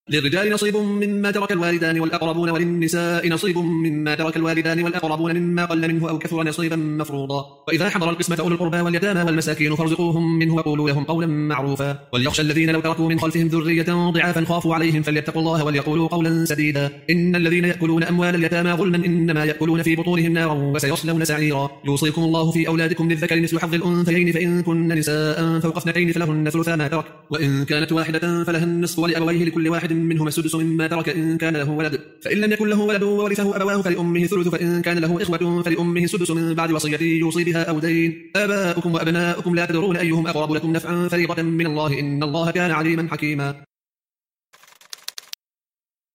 للرجال نصيب مما ترك الوالدان والأقربون وللنساء نصيب مما ترك الوالدان والأقربون مما قل منه أو كثر نصيبا مفروضا. وإذا حضر القسمة أولو القربى واليتامى والمساكين فارزقوهم منه وقولوا لهم قولا معروفا. وليخشى الذين لو تركوا من خلفهم ذرية ضعافا خافوا عليهم فليتقوا الله وليقولوا قولا سديدا. إن الذين يأكلون أموال اليتامى ظلما إنما يأكلون في بطونهم نارا وسيصلون سعيرا. يوصيكم الله في أولادكم للذكر مثل حظ الأنثيين فإن كن نساء فوق اثنتين فلهن ثلثا ما ترك وإن كانت واحدة فلها النصف ولأبويه لكل واحد منهما السدس مما ترك إن كان له ولد فإن لم يكن له ولد وورثه أبواه فلأمه ثلث فإن كان له إخوة فلأمه السدس من بعد وصية يوصي بها أو دين. آباؤكم وأبناؤكم لا تدرون أيهم أقرب لكم نفعا فريضة من الله إن الله كان عليما حكيما.